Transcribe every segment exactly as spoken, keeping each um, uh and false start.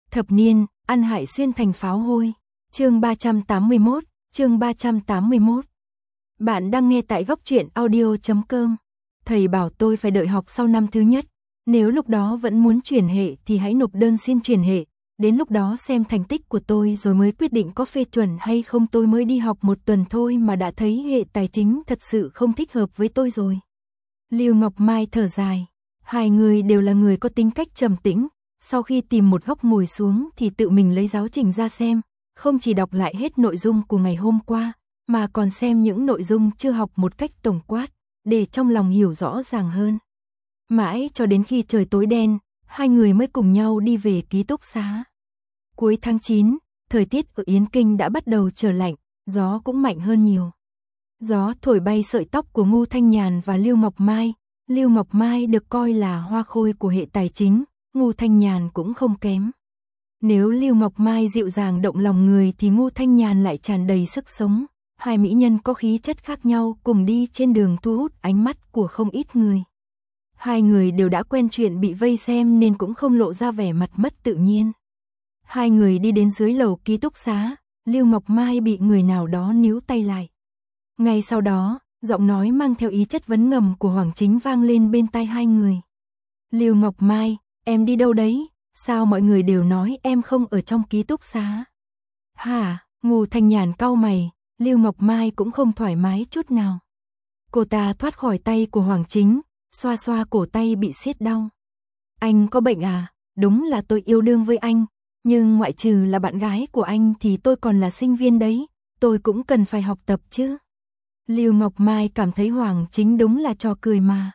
Thập niên, ăn hại xuyên thành pháo hôi. Chương ba trăm tám mươi mốt, chương ba trăm tám mươi mốt. Bạn đang nghe tại góc truyện audio chấm com. Thầy bảo tôi phải đợi học sau năm thứ nhất. Nếu lúc đó vẫn muốn chuyển hệ thì hãy nộp đơn xin chuyển hệ. Đến lúc đó xem thành tích của tôi rồi mới quyết định có phê chuẩn hay không. Tôi mới đi học một tuần thôi mà đã thấy hệ tài chính thật sự không thích hợp với tôi rồi. Lưu Ngọc Mai thở dài. Hai người đều là người có tính cách trầm tĩnh. Sau khi tìm một góc ngồi xuống thì tự mình lấy giáo trình ra xem. Không chỉ đọc lại hết nội dung của ngày hôm qua, mà còn xem những nội dung chưa học một cách tổng quát, để trong lòng hiểu rõ ràng hơn. Mãi cho đến khi trời tối đen, hai người mới cùng nhau đi về ký túc xá. Cuối tháng chín, thời tiết ở Yến Kinh đã bắt đầu trở lạnh, gió cũng mạnh hơn nhiều. Gió thổi bay sợi tóc của Ngô Thanh Nhàn và Lưu Ngọc Mai. Lưu Ngọc Mai được coi là hoa khôi của hệ tài chính, Ngô Thanh Nhàn cũng không kém. Nếu Lưu Ngọc Mai dịu dàng động lòng người thì Ngô Thanh Nhàn lại tràn đầy sức sống. Hai mỹ nhân có khí chất khác nhau cùng đi trên đường thu hút ánh mắt của không ít người. Hai người đều đã quen chuyện bị vây xem nên cũng không lộ ra vẻ mặt mất tự nhiên. Hai người đi đến dưới lầu ký túc xá, Lưu Ngọc Mai bị người nào đó níu tay lại. Ngay sau đó, giọng nói mang theo ý chất vấn ngầm của Hoàng Chính vang lên bên tai hai người. Lưu Ngọc Mai, em đi đâu đấy? Sao mọi người đều nói em không ở trong ký túc xá? Hả? Ngô Thanh Nhàn cau mày, Lưu Ngọc Mai cũng không thoải mái chút nào. Cô ta thoát khỏi tay của Hoàng Chính, xoa xoa cổ tay bị siết đau. Anh có bệnh à? Đúng là tôi yêu đương với anh, nhưng ngoại trừ là bạn gái của anh thì tôi còn là sinh viên đấy, tôi cũng cần phải học tập chứ. Lưu Ngọc Mai cảm thấy Hoàng Chính đúng là trò cười mà.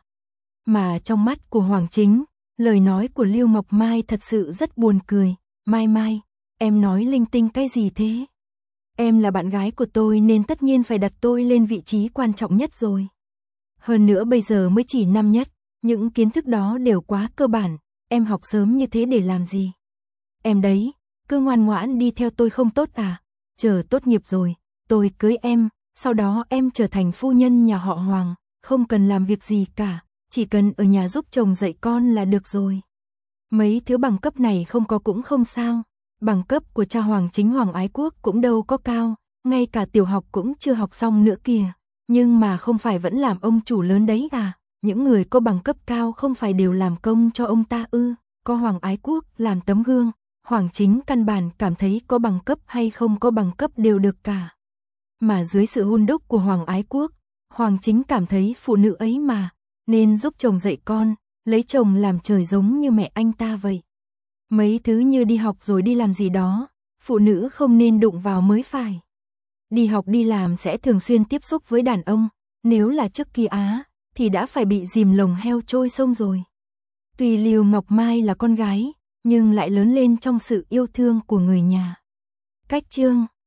Mà trong mắt của Hoàng Chính, lời nói của Lưu Ngọc Mai thật sự rất buồn cười. Mai Mai, em nói linh tinh cái gì thế? Em là bạn gái của tôi nên tất nhiên phải đặt tôi lên vị trí quan trọng nhất rồi. Hơn nữa bây giờ mới chỉ năm nhất, những kiến thức đó đều quá cơ bản, em học sớm như thế để làm gì? Em đấy, cứ ngoan ngoãn đi theo tôi không tốt à? Chờ tốt nghiệp rồi, tôi cưới em, sau đó em trở thành phu nhân nhà họ Hoàng, không cần làm việc gì cả, chỉ cần ở nhà giúp chồng dạy con là được rồi. Mấy thứ bằng cấp này không có cũng không sao, bằng cấp của cha Hoàng Chính Hoàng Ái Quốc cũng đâu có cao, ngay cả tiểu học cũng chưa học xong nữa kìa, nhưng mà không phải vẫn làm ông chủ lớn đấy à? Những người có bằng cấp cao không phải đều làm công cho ông ta ư? Có Hoàng Ái Quốc làm tấm gương, Hoàng Chính căn bản cảm thấy có bằng cấp hay không có bằng cấp đều được cả. Mà dưới sự hun đúc của Hoàng Ái Quốc, Hoàng Chính cảm thấy phụ nữ ấy mà, nên giúp chồng dạy con, lấy chồng làm trời giống như mẹ anh ta vậy. Mấy thứ như đi học rồi đi làm gì đó, phụ nữ không nên đụng vào mới phải. Đi học đi làm sẽ thường xuyên tiếp xúc với đàn ông, nếu là trước kia Á, thì đã phải bị dìm lồng heo trôi sông rồi. Tuy Lưu Ngọc Mai là con gái, nhưng lại lớn lên trong sự yêu thương của người nhà. Cách chương